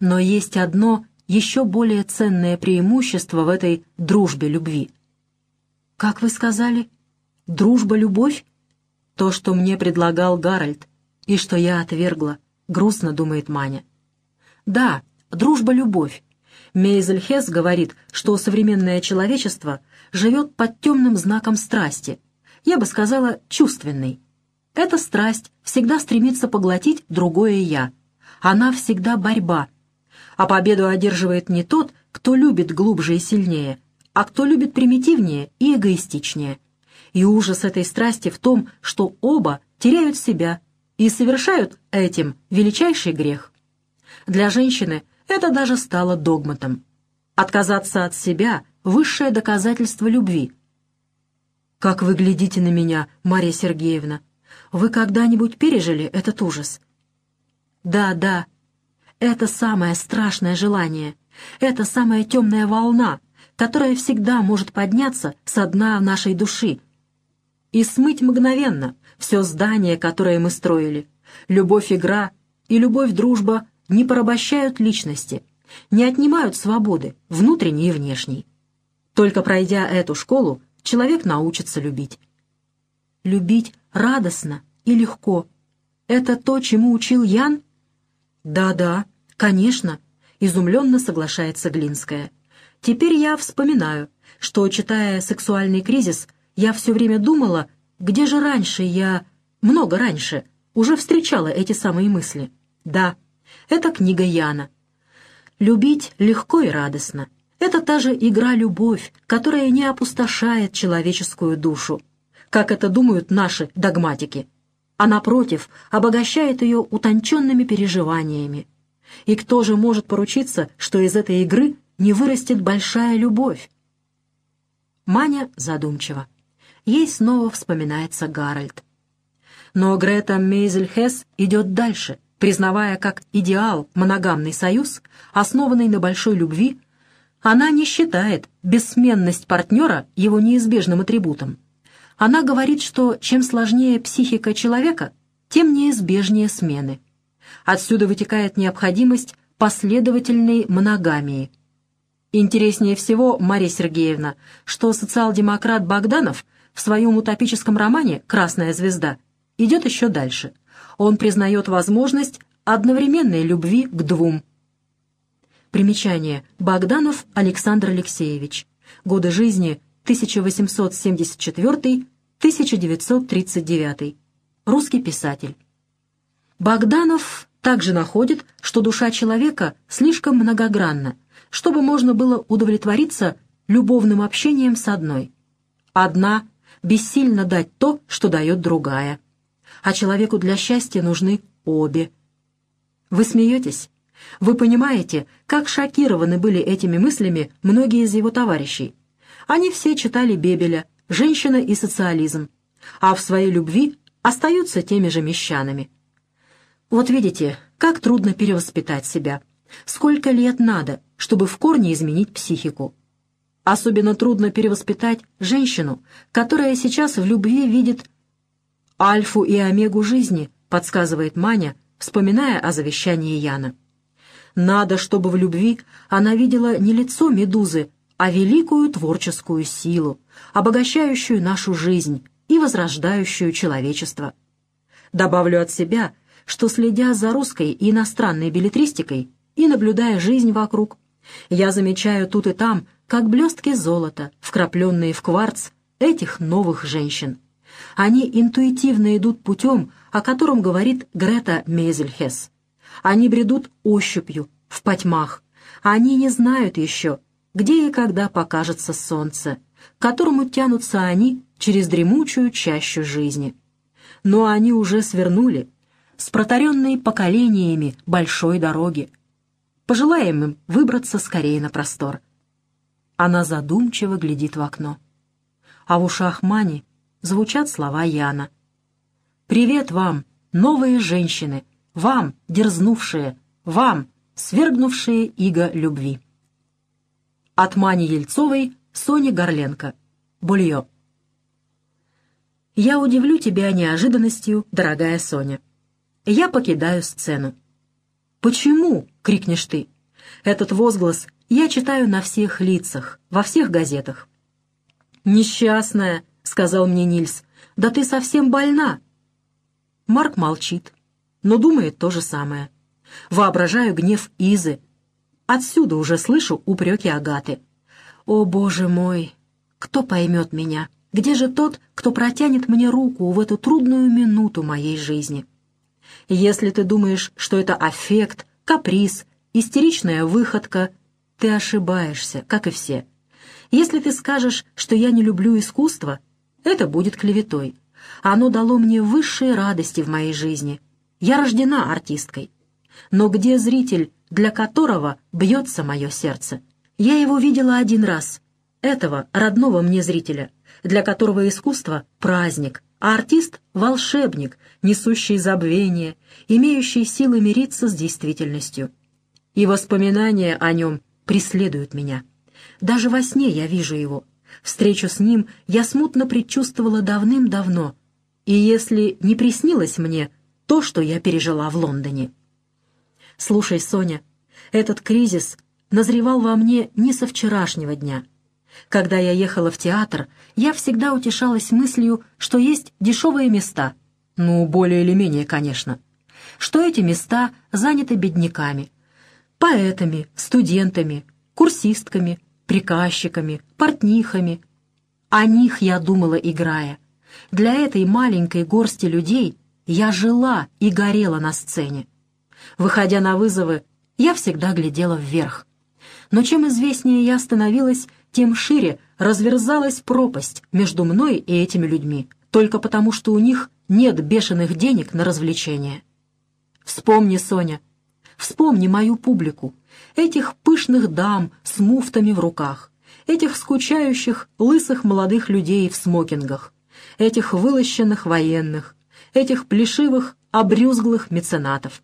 Но есть одно еще более ценное преимущество в этой дружбе-любви. «Как вы сказали? Дружба-любовь?» «То, что мне предлагал Гарольд, и что я отвергла», — грустно думает Маня. «Да, дружба-любовь. Мейзель-Хесс говорит, что современное человечество живет под темным знаком страсти, я бы сказала, чувственной. Эта страсть всегда стремится поглотить другое «я». Она всегда борьба. А победу одерживает не тот, кто любит глубже и сильнее, а кто любит примитивнее и эгоистичнее. И ужас этой страсти в том, что оба теряют себя и совершают этим величайший грех. Для женщины это даже стало догматом. Отказаться от себя — высшее доказательство любви. «Как вы глядите на меня, Марья Сергеевна? Вы когда-нибудь пережили этот ужас?» «Да, да. Это самое страшное желание. Это самая темная волна, которая всегда может подняться со дна нашей души и смыть мгновенно все здание, которое мы строили. Любовь-игра и любовь-дружба не порабощают личности, не отнимают свободы, внутренней и внешней. Только пройдя эту школу, человек научится любить. Любить радостно и легко. Это то, чему учил Ян? Да, конечно, изумленно соглашается Глинская. Теперь я вспоминаю, что, читая «Сексуальный кризис», я все время думала, где же раньше много раньше, уже встречала эти самые мысли. Да, это книга Яна. Любить легко и радостно. Это та же игра-любовь, которая не опустошает человеческую душу, как это думают наши догматики, а, напротив, обогащает ее утонченными переживаниями. И кто же может поручиться, что из этой игры не вырастет большая любовь? Маня задумчива. Ей снова вспоминается Гарольд. Но Грета Мейзель-Хесс идет дальше, признавая как идеал моногамный союз, основанный на большой любви. Она не считает бессменность партнера его неизбежным атрибутом. Она говорит, что чем сложнее психика человека, тем неизбежнее смены. Отсюда вытекает необходимость последовательной моногамии. Интереснее всего, Марья Сергеевна, что социал-демократ Богданов в своем утопическом романе «Красная звезда» идет еще дальше. Он признает возможность одновременной любви к двум. Примечание. Богданов Александр Алексеевич. Годы жизни 1874-1939. Русский писатель. Богданов также находит, что душа человека слишком многогранна, чтобы можно было удовлетвориться любовным общением с одной. Одна бессильно дать то, что дает другая. А человеку для счастья нужны обе. Вы смеетесь? Вы понимаете, как шокированы были этими мыслями многие из его товарищей. Они все читали Бебеля «Женщина и социализм», а в своей любви остаются теми же мещанами. Вот видите, как трудно перевоспитать себя. Сколько лет надо, чтобы в корне изменить психику. Особенно трудно перевоспитать женщину, которая сейчас в любви видит альфу и омегу жизни, подсказывает Маня, вспоминая о завещании Яна. Надо, чтобы в любви она видела не лицо медузы, а великую творческую силу, обогащающую нашу жизнь и возрождающую человечество. Добавлю от себя, что, следя за русской и иностранной беллетристикой и наблюдая жизнь вокруг, я замечаю тут и там, как блестки золота, вкрапленные в кварц этих новых женщин. Они интуитивно идут путем, о котором говорит Грета Мейзель-Хесс. Они бредут ощупью, в потьмах. Они не знают еще, где и когда покажется солнце, к которому тянутся они через дремучую чащу жизни. Но они уже свернули с протаренной поколениями большой дороги. Пожелаем им выбраться скорее на простор. Она задумчиво глядит в окно. А в ушах Мани звучат слова Яна. «Привет вам, новые женщины, вам, дерзнувшие, вам, свергнувшие иго любви». От Мани Ельцовой Соне Горленко. Бульё. Я удивлю тебя неожиданностью, дорогая Соня. Я покидаю сцену. «Почему?» — крикнешь ты. Этот возглас я читаю на всех лицах, во всех газетах. «Несчастная», — сказал мне Нильс, — «да ты совсем больна». Марк молчит, но думает то же самое. Воображаю гнев Изы. Отсюда уже слышу упреки Агаты. «О, Боже мой! Кто поймет меня? Где же тот, кто протянет мне руку в эту трудную минуту моей жизни?» Если ты думаешь, что это аффект, каприз, истеричная выходка, ты ошибаешься, как и все. Если ты скажешь, что я не люблю искусство, это будет клеветой. Оно дало мне высшие радости в моей жизни. Я рождена артисткой. Но где зритель, для которого бьется мое сердце? Я его видела один раз. Этого родного мне зрителя, для которого искусство — праздник, а артист — волшебник, несущий забвение, имеющий силы мириться с действительностью. И воспоминания о нем преследуют меня. Даже во сне я вижу его. Встречу с ним я смутно предчувствовала давным-давно, и если не приснилось мне то, что я пережила в Лондоне. Слушай, Соня, этот кризис назревал во мне не со вчерашнего дня. Когда я ехала в театр, я всегда утешалась мыслью, что есть дешевые места, ну, более или менее, конечно, что эти места заняты бедняками, поэтами, студентами, курсистками, приказчиками, портнихами. О них я думала, играя. Для этой маленькой горсти людей я жила и горела на сцене. Выходя на вызовы, я всегда глядела вверх. Но чем известнее я становилась, тем шире разверзалась пропасть между мной и этими людьми, только потому, что у них нет бешеных денег на развлечения. Вспомни, Соня, вспомни мою публику, этих пышных дам с муфтами в руках, этих скучающих, лысых молодых людей в смокингах, этих вылощенных военных, этих плешивых, обрюзглых меценатов.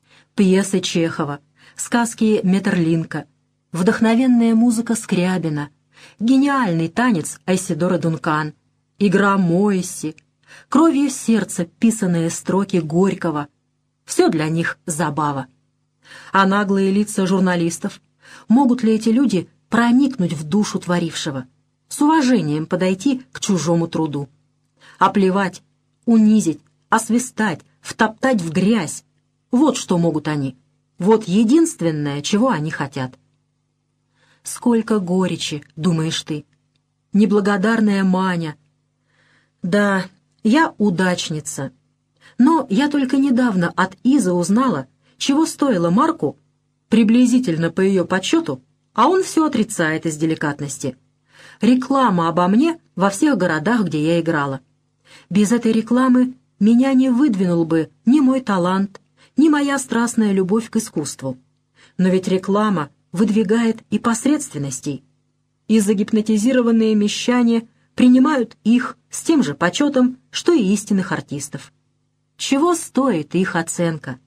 Пьесы Чехова, сказки Метерлинка, вдохновенная музыка Скрябина, гениальный танец Айседора Дункан, игра Моисси, кровью сердца писанные строки Горького — все для них забава. А наглые лица журналистов, могут ли эти люди проникнуть в душу творившего, с уважением подойти к чужому труду? Оплевать, унизить, освистать, втоптать в грязь — вот что могут они, вот единственное, чего они хотят. Сколько горечи, думаешь ты, неблагодарная Маня. Да, я удачница, но я только недавно от Изы узнала, чего стоило Марку, приблизительно по ее подсчету, а он все отрицает из деликатности. Реклама обо мне во всех городах, где я играла. Без этой рекламы меня не выдвинул бы ни мой талант, ни моя страстная любовь к искусству. Но ведь реклама выдвигает и посредственностей, и загипнотизированные мещане принимают их с тем же почетом, что и истинных артистов. Чего стоит их оценка?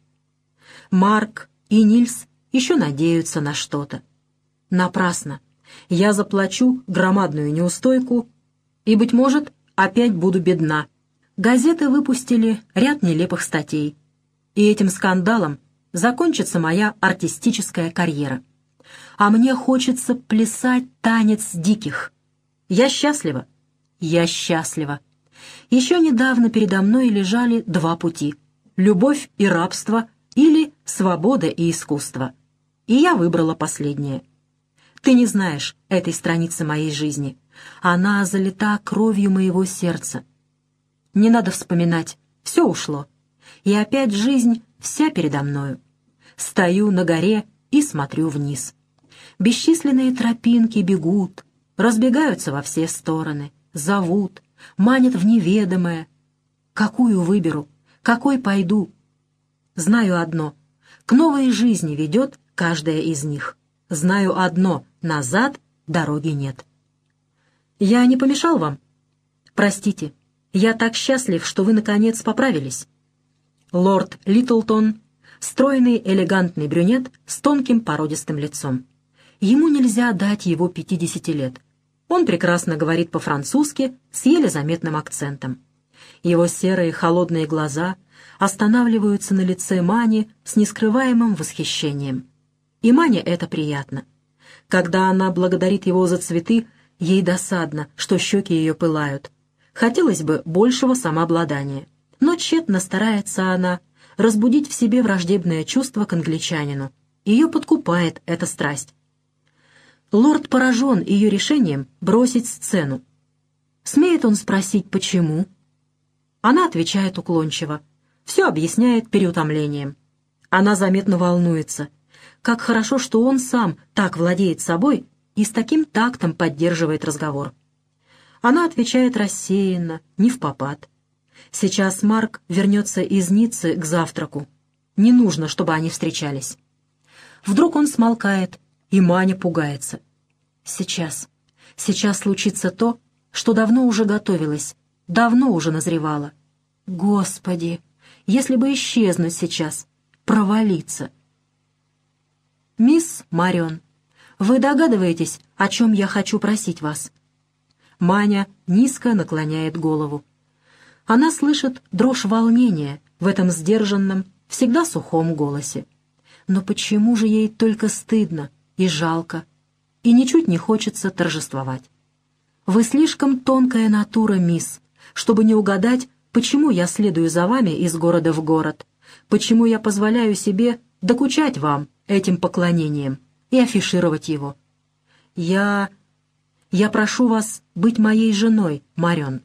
Марк и Нильс еще надеются на что-то. Напрасно. Я заплачу громадную неустойку и, быть может, опять буду бедна. Газеты выпустили ряд нелепых статей, и этим скандалом закончится моя артистическая карьера. А мне хочется плясать танец диких. Я счастлива. Я счастлива. Еще недавно передо мной лежали два пути — любовь и рабство или свобода и искусство. И я выбрала последнее. Ты не знаешь этой страницы моей жизни. Она залита кровью моего сердца. Не надо вспоминать, все ушло. И опять жизнь вся передо мною. Стою на горе и смотрю вниз. Бесчисленные тропинки бегут, разбегаются во все стороны, зовут, манят в неведомое. Какую выберу, какой пойду? Знаю одно — к новой жизни ведет каждая из них. Знаю одно — назад дороги нет. Я не помешал вам? Простите, я так счастлив, что вы, наконец, поправились. Лорд Литлтон — стройный, элегантный брюнет с тонким породистым лицом. Ему нельзя дать его 50 лет. Он прекрасно говорит по-французски с еле заметным акцентом. Его серые холодные глаза останавливаются на лице Мани с нескрываемым восхищением. И Мане это приятно. Когда она благодарит его за цветы, ей досадно, что щеки ее пылают. Хотелось бы большего самообладания. Но тщетно старается она разбудить в себе враждебное чувство к англичанину. Ее подкупает эта страсть. Лорд поражен ее решением бросить сцену. Смеет он спросить, почему? Она отвечает уклончиво. Все объясняет переутомлением. Она заметно волнуется. Как хорошо, что он сам так владеет собой и с таким тактом поддерживает разговор. Она отвечает рассеянно, невпопад. Сейчас Марк вернется из Ниццы к завтраку. Не нужно, чтобы они встречались. Вдруг он смолкает, и Маня пугается. Сейчас случится то, что давно уже готовилось, давно уже назревало. Господи, если бы исчезнуть сейчас, провалиться. «Мисс Марион, вы догадываетесь, о чем я хочу просить вас?» Маня низко наклоняет голову. Она слышит дрожь волнения в этом сдержанном, всегда сухом голосе. Но почему же ей только стыдно и жалко, и ничуть не хочется торжествовать? «Вы слишком тонкая натура, мисс, чтобы не угадать, почему я следую за вами из города в город, почему я позволяю себе докучать вам этим поклонением и афишировать его. Я прошу вас быть моей женой, Марион».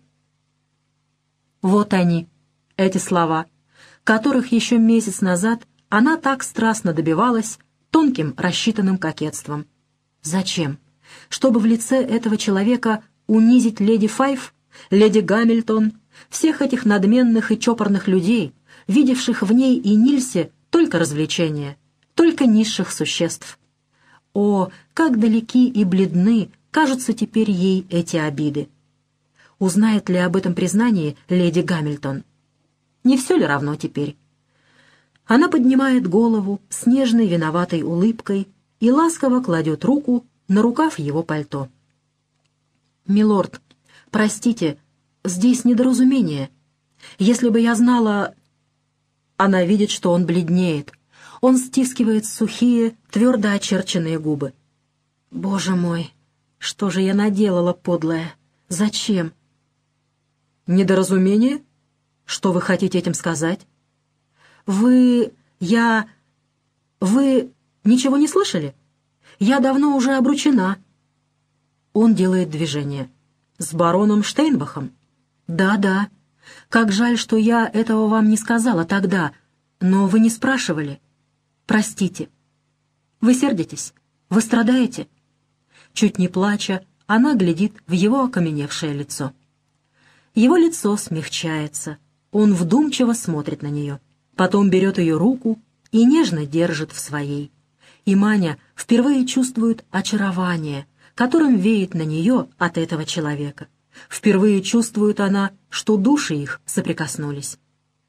Вот они, эти слова, которых еще месяц назад она так страстно добивалась тонким рассчитанным кокетством. Зачем? Чтобы в лице этого человека унизить леди Файф, леди Гамильтон, всех этих надменных и чопорных людей, видевших в ней и Нильсе только развлечения, только низших существ. О, как далеки и бледны кажутся теперь ей эти обиды. Узнает ли об этом признании леди Гамильтон? Не все ли равно теперь? Она поднимает голову с нежной виноватой улыбкой и ласково кладет руку на рукав его пальто. «Милорд, простите, здесь недоразумение. Если бы я знала...» Она видит, что он бледнеет. Он стискивает сухие, твердо очерченные губы. «Боже мой, что же я наделала, подлая? Зачем?» «Недоразумение? Что вы хотите этим сказать?» «Вы ничего не слышали? Я давно уже обручена». Он делает движение. «С бароном Штейнбахом?» «Да. Как жаль, что я этого вам не сказала тогда, но вы не спрашивали. Простите. Вы сердитесь? Вы страдаете?» Чуть не плача, она глядит в его окаменевшее лицо. Его лицо смягчается. Он вдумчиво смотрит на нее. Потом берет ее руку и нежно держит в своей. И Маня впервые чувствует очарование, которым веет на нее от этого человека. Впервые чувствует она, что души их соприкоснулись.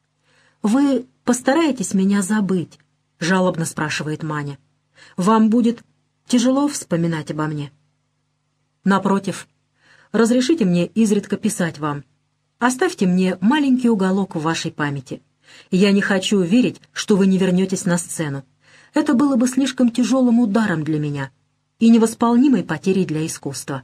«Вы постараетесь меня забыть?» — жалобно спрашивает Маня. «Вам будет тяжело вспоминать обо мне?» «Напротив, разрешите мне изредка писать вам. Оставьте мне маленький уголок в вашей памяти. Я не хочу верить, что вы не вернетесь на сцену. Это было бы слишком тяжелым ударом для меня и невосполнимой потерей для искусства».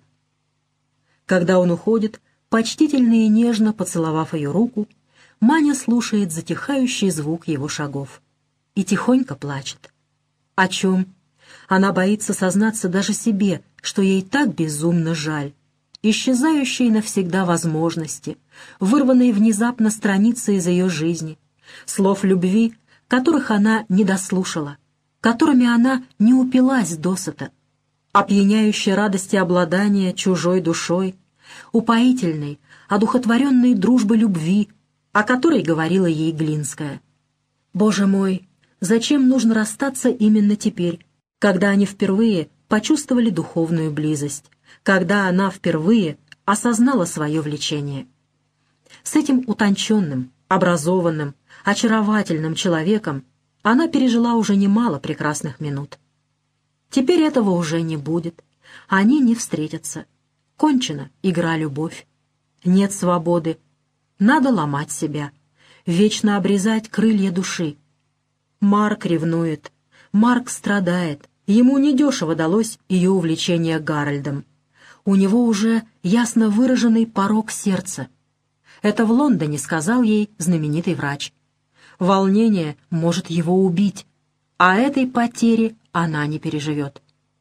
Когда он уходит, почтительно и нежно поцеловав ее руку, Маня слушает затихающий звук его шагов и тихонько плачет. О чем? Она боится сознаться даже себе, что ей так безумно жаль. Исчезающие навсегда возможности, вырванные внезапно страницы из ее жизни, слов любви, которых она не дослушала, которыми она не упилась досыта, опьяняющей радости обладания чужой душой, упоительной, одухотворенной дружбы любви, о которой говорила ей Глинская. Боже мой, зачем нужно расстаться именно теперь, когда они впервые почувствовали духовную близость, когда она впервые осознала свое влечение? С этим утонченным, образованным, очаровательным человеком она пережила уже немало прекрасных минут. Теперь этого уже не будет. Они не встретятся. Кончена игра-любовь. Нет свободы. Надо ломать себя. Вечно обрезать крылья души. Марк ревнует. Марк страдает. Ему недешево далось ее увлечение Гарольдом. У него уже ясно выраженный порок сердца. Это в Лондоне сказал ей знаменитый врач. Волнение может его убить, а этой потери она не переживет.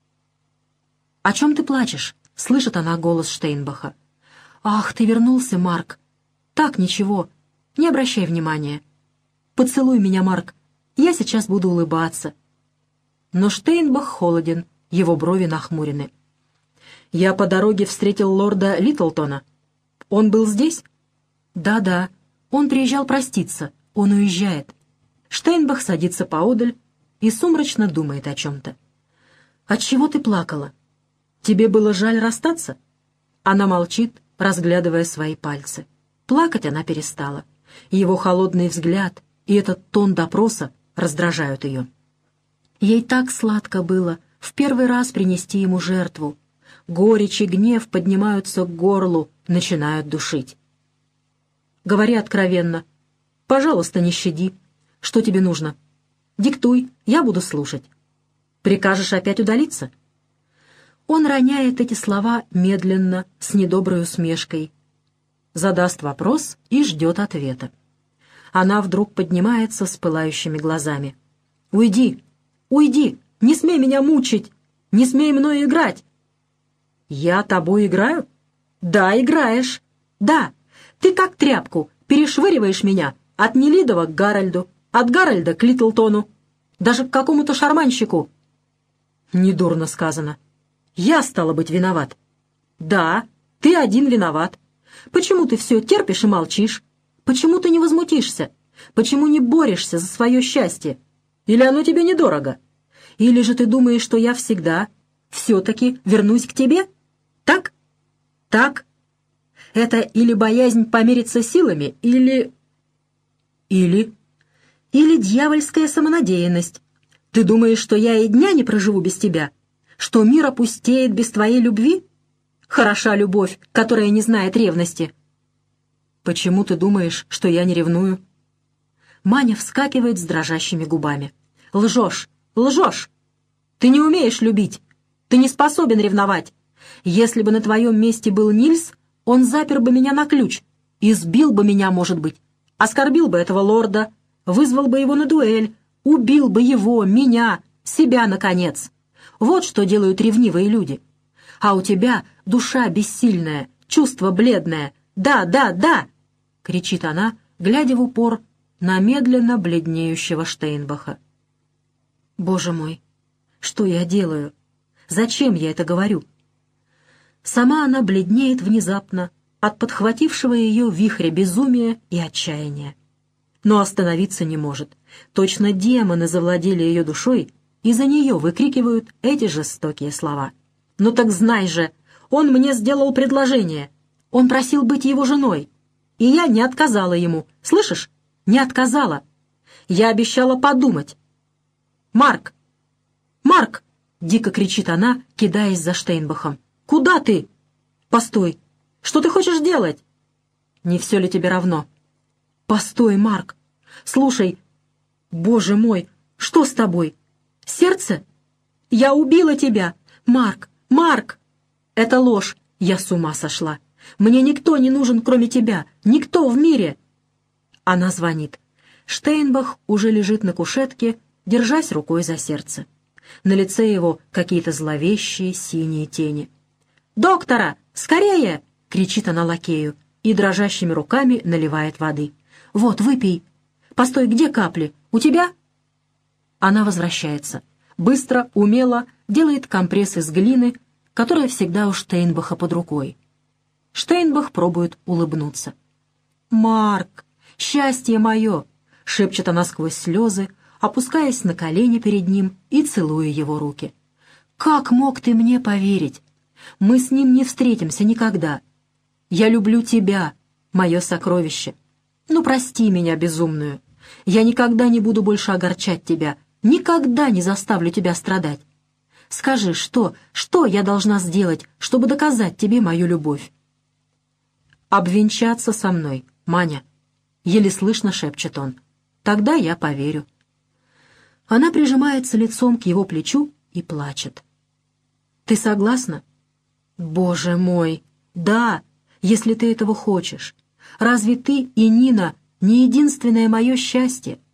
«О чем ты плачешь?» — слышит она голос Штейнбаха. «Ах, ты вернулся, Марк!» «Так, ничего, не обращай внимания. Поцелуй меня, Марк, я сейчас буду улыбаться». Но Штейнбах холоден, его брови нахмурены. «Я по дороге встретил лорда Литлтона. Он был здесь?» «Да-да, он приезжал проститься, он уезжает». Штейнбах садится поодаль и сумрачно думает о чем-то. «Отчего ты плакала? Тебе было жаль расстаться?» Она молчит, разглядывая свои пальцы. Плакать она перестала. Его холодный взгляд и этот тон допроса раздражают ее. Ей так сладко было в первый раз принести ему жертву. Горечь и гнев поднимаются к горлу, начинают душить. «Говори откровенно. Пожалуйста, не щади. Что тебе нужно? Диктуй, я буду слушать. Прикажешь опять удалиться?» Он роняет эти слова медленно, с недоброй усмешкой. Задаст вопрос и ждет ответа. Она вдруг поднимается с пылающими глазами. «Уйди! Уйди! Не смей меня мучить! Не смей мною играть!» «Я тобой играю?» «Да, играешь! Да! Ты как тряпку перешвыриваешь меня от Нелидова к Гарольду, от Гарольда к Литлтону, даже к какому-то шарманщику». «Недурно сказано. Я, стало быть, виноват». «Да, ты один виноват. Почему ты все терпишь и молчишь? Почему ты не возмутишься? Почему не борешься за свое счастье? Или оно тебе недорого? Или же ты думаешь, что я всегда, все-таки вернусь к тебе? Так? Так? Это или боязнь помериться силами, или... Или дьявольская самонадеянность. Ты думаешь, что я и дня не проживу без тебя? Что мир опустеет без твоей любви? Хороша любовь, которая не знает ревности. Почему ты думаешь, что я не ревную?» Маня вскакивает с дрожащими губами. «Лжешь! Лжешь! Ты не умеешь любить! Ты не способен ревновать! Если бы на твоем месте был Нильс, он запер бы меня на ключ, избил бы меня, может быть, оскорбил бы этого лорда, вызвал бы его на дуэль, убил бы его, меня, себя, наконец. Вот что делают ревнивые люди. А у тебя душа бессильная, чувство бледное. Да, да, да!» — кричит она, глядя в упор на медленно бледнеющего Штейнбаха. «Боже мой, что я делаю? Зачем я это говорю?» Сама она бледнеет внезапно от подхватившего ее вихря безумия и отчаяния. Но остановиться не может. Точно демоны завладели ее душой и за нее выкрикивают эти жестокие слова. «Ну так знай же, он мне сделал предложение. Он просил быть его женой. И я не отказала ему. Слышишь? Не отказала. Я обещала подумать. Марк! Марк!» — дико кричит она, кидаясь за Штейнбахом. «Куда ты? Постой! Что ты хочешь делать?» «Не все ли тебе равно?» «Постой, Марк! Слушай, боже мой, что с тобой? Сердце? Я убила тебя! Марк! Марк! Это ложь! Я с ума сошла! Мне никто не нужен, кроме тебя! Никто в мире!» Она звонит. Штейнбах уже лежит на кушетке, держась рукой за сердце. На лице его какие-то зловещие синие тени. «Доктора! Скорее!» — кричит она лакею и дрожащими руками наливает воды. «Вот, выпей. Постой, где капли? У тебя?» Она возвращается. Быстро, умело делает компресс из глины, которая всегда у Штейнбаха под рукой. Штейнбах пробует улыбнуться. «Марк, счастье мое!» — шепчет она сквозь слезы, опускаясь на колени перед ним и целуя его руки. «Как мог ты мне поверить? Мы с ним не встретимся никогда. Я люблю тебя, мое сокровище. Ну, прости меня, безумную. Я никогда не буду больше огорчать тебя, никогда не заставлю тебя страдать. Скажи, что я должна сделать, чтобы доказать тебе мою любовь?» «Обвенчаться со мной, Маня», — еле слышно шепчет он. «Тогда я поверю». Она прижимается лицом к его плечу и плачет. «Ты согласна?» «Боже мой! Да, если ты этого хочешь. Разве ты и Нина не единственное мое счастье?»